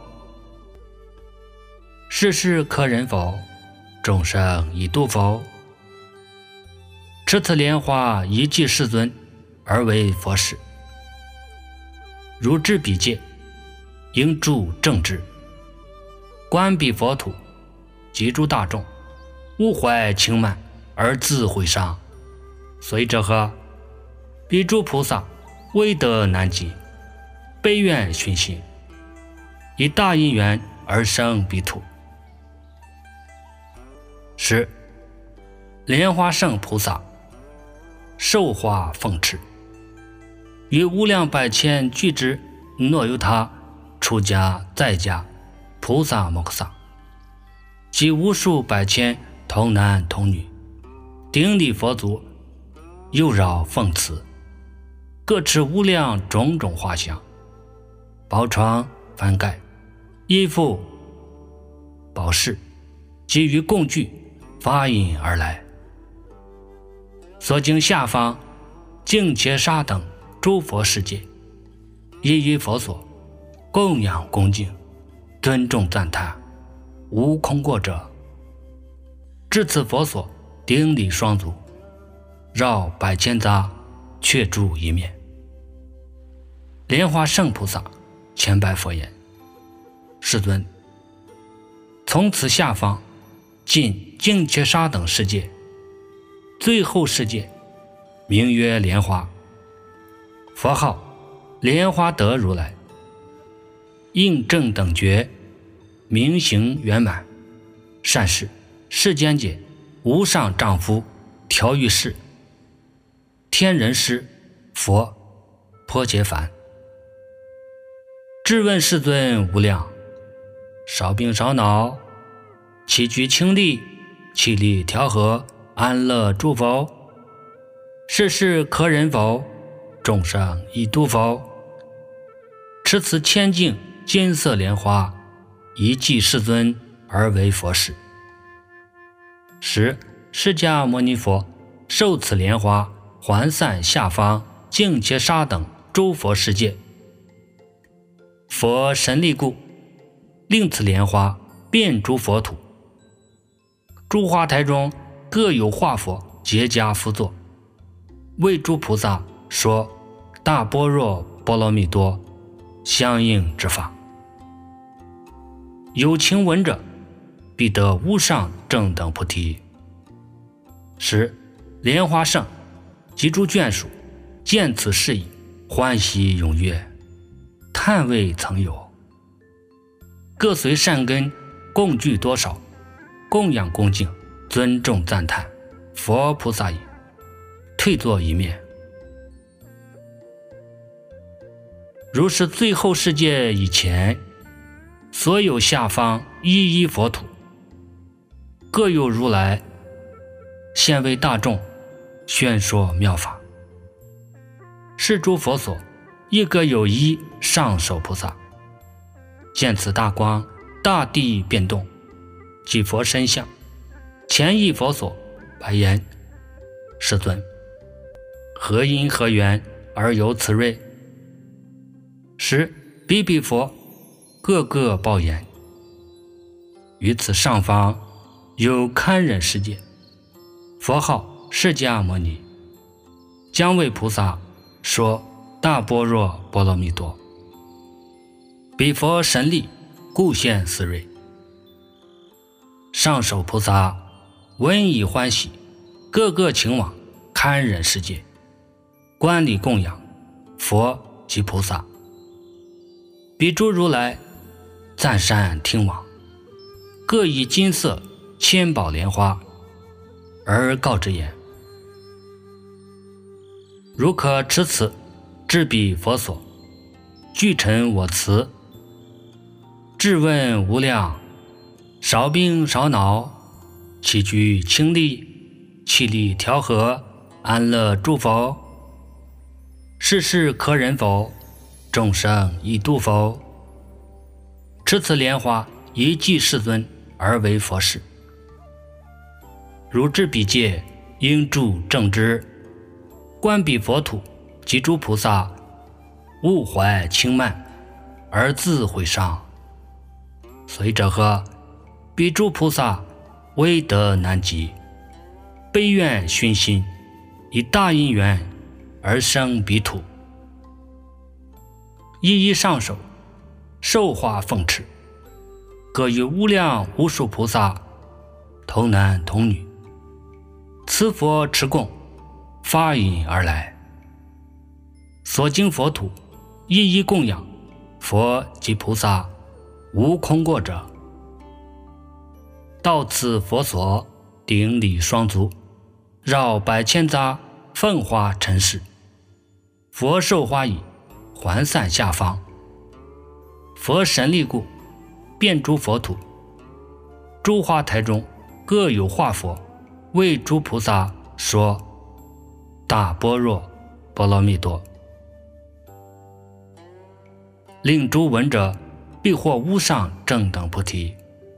世事可忍否？众生已度否？持此莲花一记世尊，而为佛事。如至彼界，应住正知，观彼佛土及诸大众，勿怀轻慢而自毁伤。随者何？彼诸菩萨威德难及，悲愿熏心，以大因缘而生彼土。十莲花胜菩萨受花奉持，于无量百千俱之若由他出家在家菩萨摩诃萨，及无数百千童男童女，顶礼佛足，右绕奉辞，各持无量种种花香，宝床幡盖，衣服宝饰，及于供具发引而来。所经下方净切沙等诸佛世界，一一佛所，供养恭敬，尊重赞叹，无空过者。 至此佛所，顶礼双足，绕百千匝，却住一面。莲花圣菩萨前拜佛言：世尊，从此下方尽净切沙等世界，最后世界名曰莲花，佛号莲花德如来，应正等觉，明行圆满，善事世间界无上丈夫，调御世天人师佛颇劫梵。质问世尊无量，少病少恼，起居清利，气力调和，安乐住否？世事可忍否？众生已度否？持此千净金色莲花，一祭世尊而为佛事。时释迦牟尼佛受此莲花，还散下方净切沙等诸佛世界。佛神力故，令此莲花遍诸佛土。诸花台中各有化佛结跏趺坐，为诸菩萨说大般若波罗蜜多相应之法。有情闻者，必得无上正等菩提。时莲花圣及诸眷属见此事已，欢喜踊跃，叹未曾有。各随善根，共具多少，供养恭敬，尊重赞叹，佛菩萨已，退坐一面。如是最后世界以前，所有下方一一佛土，各有如来现为大众宣说妙法。是诸佛所，亦各有一上首菩萨。见此大光，大地变动，即佛身相。前一佛所白言：世尊，何因何缘而有此瑞？时比比佛各个报言：于此上方有堪忍世界，佛号释迦牟尼，将为菩萨说大般若波罗蜜多。彼佛神力，故现此瑞。上首菩萨闻已欢喜，个个请往堪忍世界，观礼供养佛及菩萨。彼诸如来赞善听往，各以金色千宝莲花，而告之言：如可持此至彼佛所，具陈我慈，质问无量，少病少恼，起居清利，气力调和，安乐住否？世事可忍否？众生已度否？持此莲花，一祭世尊而为佛事。如至彼界，应住正知，观彼佛土及诸菩萨，勿怀轻慢，而自毁伤。随者何？彼诸菩萨威德难及，悲愿熏心，以大因缘而生彼土。一一上首，受化奉持，各与无量无数菩萨，童男童女，此佛持供，发引而来。所经佛土，一一供养佛及菩萨，无空过者。到此佛所，顶礼双足，绕百千匝，奉花陈世。佛受花已，还散下方。佛神力故，遍诸佛土。诸花台中各有化佛，为诸菩萨说大般若波罗蜜多。令诸闻者，必获无上正等菩提。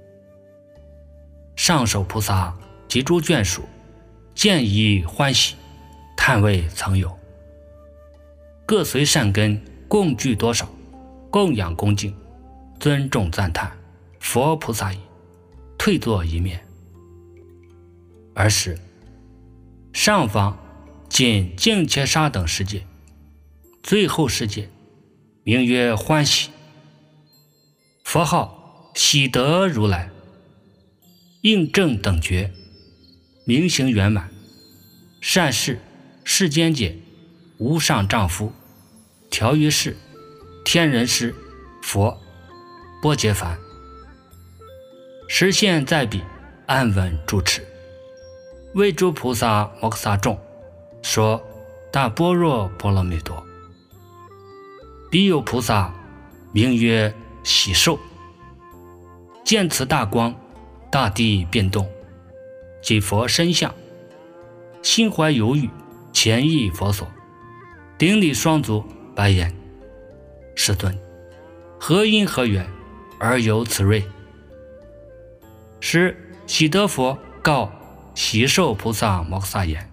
上首菩萨及诸眷属见已欢喜，叹未曾有。各随善根，共具多少，供养恭敬，尊重赞叹，佛菩萨已，退坐一面。 而是上方仅净切沙等世界，最后世界名曰欢喜，佛号喜得如来，应正等觉，明行圆满，善事世间解，无上丈夫，调于世，天人师，佛，波揭梵，实现在彼，安稳住持，为诸菩萨摩诃萨众说大般若波罗蜜多。彼有菩萨名曰喜受，见此大光，大地变动，即佛身相，心怀犹豫，前忆佛所，顶礼双足，白言：世尊，何因何缘而有此瑞？时喜得佛告喜受菩萨摩诃萨言：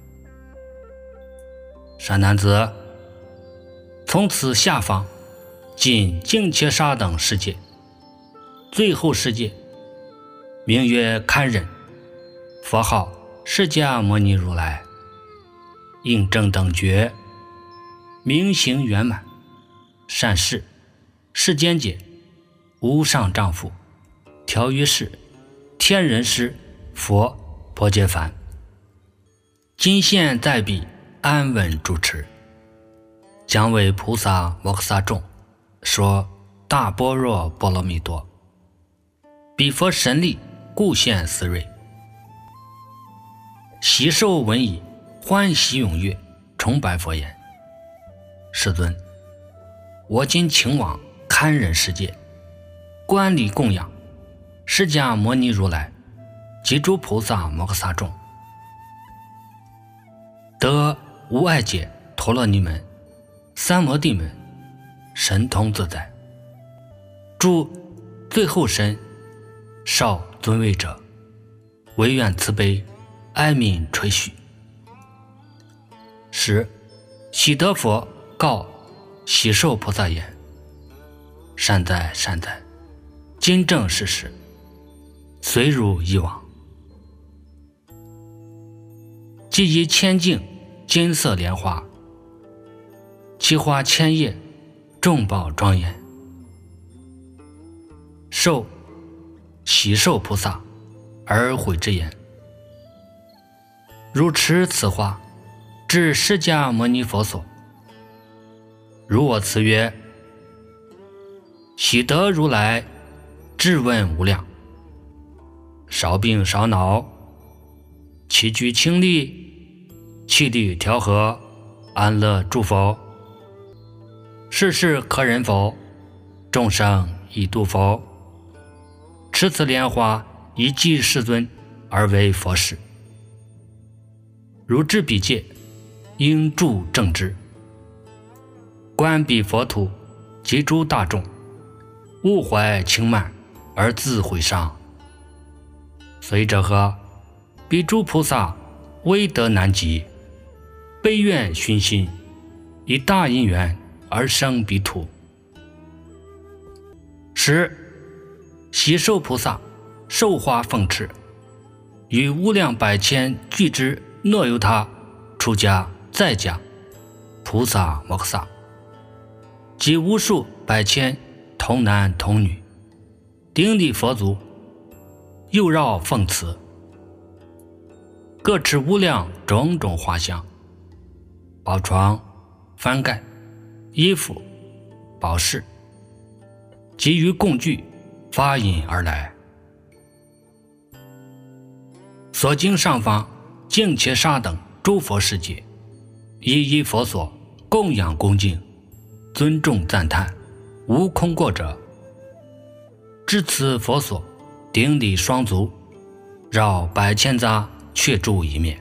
善男子，从此下方尽净切沙等世界，最后世界名曰堪忍，佛号释迦牟尼如来，应正等觉，明行圆满，善事世间解，无上丈夫，调于世，天人师，佛，波揭梵，今现在彼，安稳住持，将为菩萨摩诃萨众说大般若波罗蜜多。彼佛神力，故现斯瑞。喜受闻已，欢喜踊跃，崇拜佛言：世尊，我今请往堪忍世界，观礼供养释迦牟尼如来及诸菩萨摩诃萨众，得无碍解陀罗尼门、三摩地门，神通自在。诸最后身少尊位者，唯愿慈悲，哀悯垂许。时喜得佛告喜受菩萨言：善哉善哉，今正是时，随汝以往。即以千径金色莲花，其花千叶，众宝庄严，受喜受菩萨而悔之言：汝持此花至释迦牟尼佛所，如我辞曰：喜得如来质问无量，少病少恼，起居清利，气力调和，安乐住否？世事可忍否？众生已度否？持此莲花以祭世尊而为佛事。如至彼界，应住正之。观彼佛土及诸大众，勿怀轻慢而自毁伤。随者何？彼诸菩萨威德难及，悲愿熏心，以大因缘而生彼土。时喜受菩萨受花奉持，与无量百千俱之诺由他出家在家菩萨摩诃萨，及无数百千童男童女，顶礼佛足，又绕奉辞，各持无量种种花香，宝床、幡盖、衣服、宝饰，及于供具发引而来。所经上方净切沙等诸佛世界，一一佛所供养恭敬，尊重赞叹，无空过者。至此佛所，顶礼双足，绕百千匝，却住一面。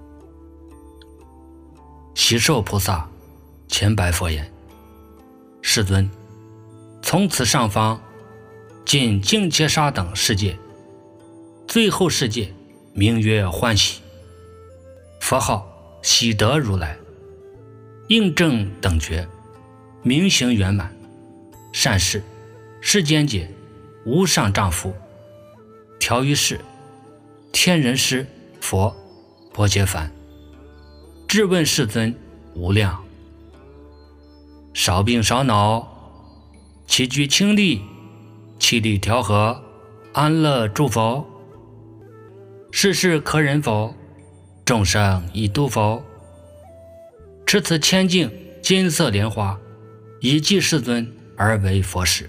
喜受菩萨前白佛言：世尊，从此上方尽净切沙等世界，最后世界名曰欢喜，佛号喜得如来，应正等觉，明行圆满，善事世间解，无上丈夫，调于世，天人师， 佛薄伽梵，质问世尊无量，少病少恼，起居清利，气力调和，安乐诸否？世事可忍否？众生已度否？持此千净金色莲花，以济世尊而为佛事。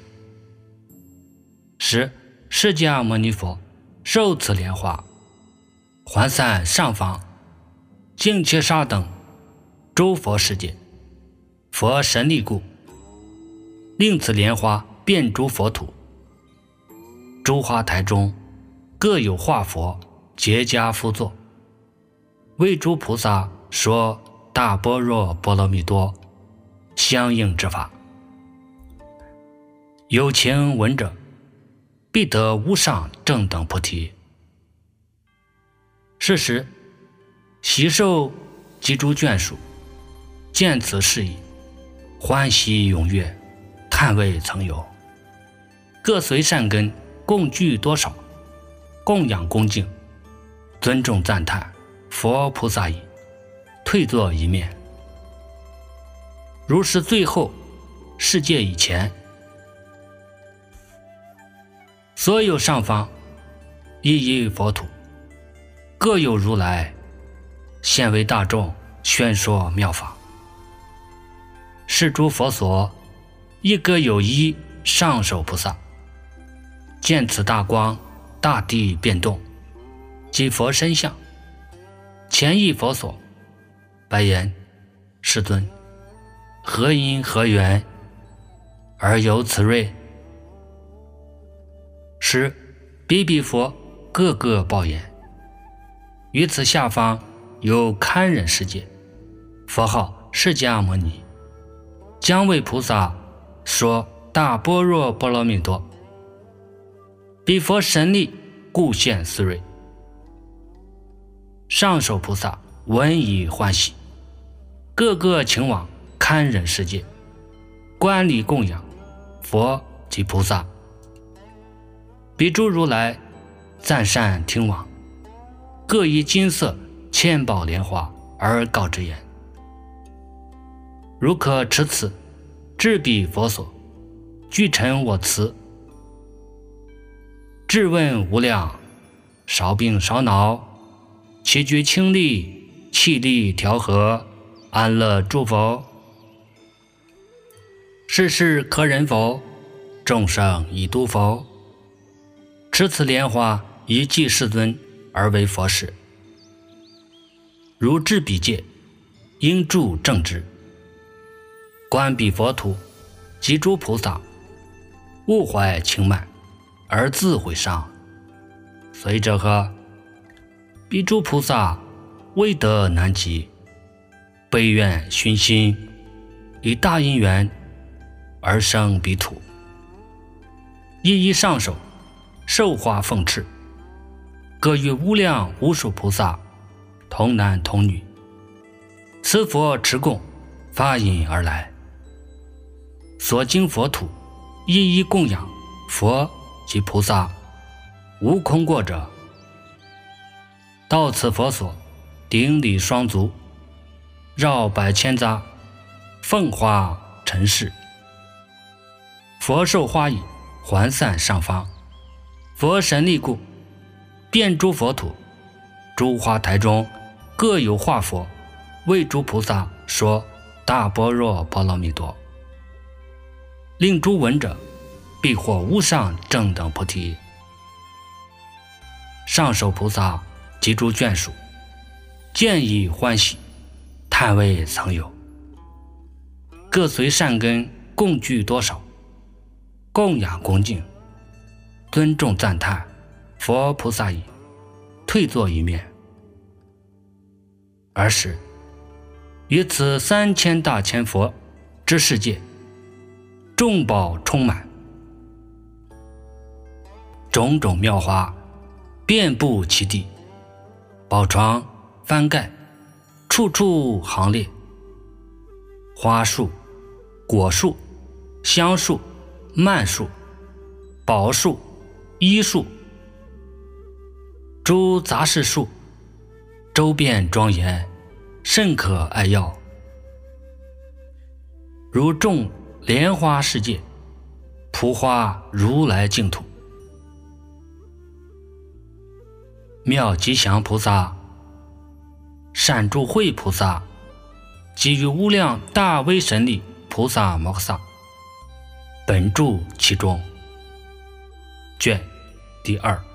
时释迦牟尼佛受此莲花，还散上方净切沙等诸佛世界，佛神力故，令此莲花遍诸佛土，诸花台中各有化佛结跏趺坐，为诸菩萨说大般若波罗蜜多相应之法。有情闻者，必得无上正等菩提。是时喜受及诸眷属见此事矣，欢喜踊跃，叹未曾有。各随善根，共具多少，供养恭敬，尊重赞叹佛菩萨已，退坐一面。如是最后世界以前，所有上方一一佛土，各有如来现为大众宣说妙法。是诸佛所亦各有一上首菩萨，见此大光，大地变动，即佛身相。前一佛所，白言：世尊，何因何缘而有此瑞？时比比佛各个报言：于此下方有堪忍世界，佛号释迦牟尼，将为菩萨说大般若波罗蜜多。彼佛神力故现斯瑞。上首菩萨闻以欢喜，个个请往堪忍世界，观礼供养佛及菩萨。彼诸如来赞善听往，各以金色千宝莲花而告之言：如可持此至彼佛所，具陈我慈，质问无量，少病少恼，起居清利，气力调和，安乐诸否？世事可忍否？众生已度否？持此莲花，以济世尊而为佛事。如至彼界，应住正直，观彼佛土及诸菩萨，勿怀轻慢，而自毁伤。随者何？彼诸菩萨未得难及，悲愿熏心，以大因缘而生彼土，一一上首，受花奉持，各与无量无数菩萨童男童女，此佛持供，发引而来，所经佛土，一一供养佛及菩萨，无空过者。到此佛所，顶礼双足，绕百千匝，奉花陈饰。佛受花已，还散上方，佛神力故，遍诸佛土，诸花台中各有化佛，为诸菩萨说大般若波罗蜜多，令诸闻者必获无上正等菩提。上首菩萨及诸眷属见以欢喜，叹未曾有。各随善根，共具多少，供养恭敬，尊重赞叹佛菩萨已，退坐一面。尔时于此三千大千佛之世界，众宝充满，种种妙花遍布其地，宝床翻盖，处处行列，花树、果树、香树、蔓树、宝树、医树、诸杂事树周遍庄严，甚可爱要，如种莲花世界，普化如来净土。妙吉祥菩萨、善住慧菩萨给予无量大威神力菩萨摩诃萨，本著其中，卷第二。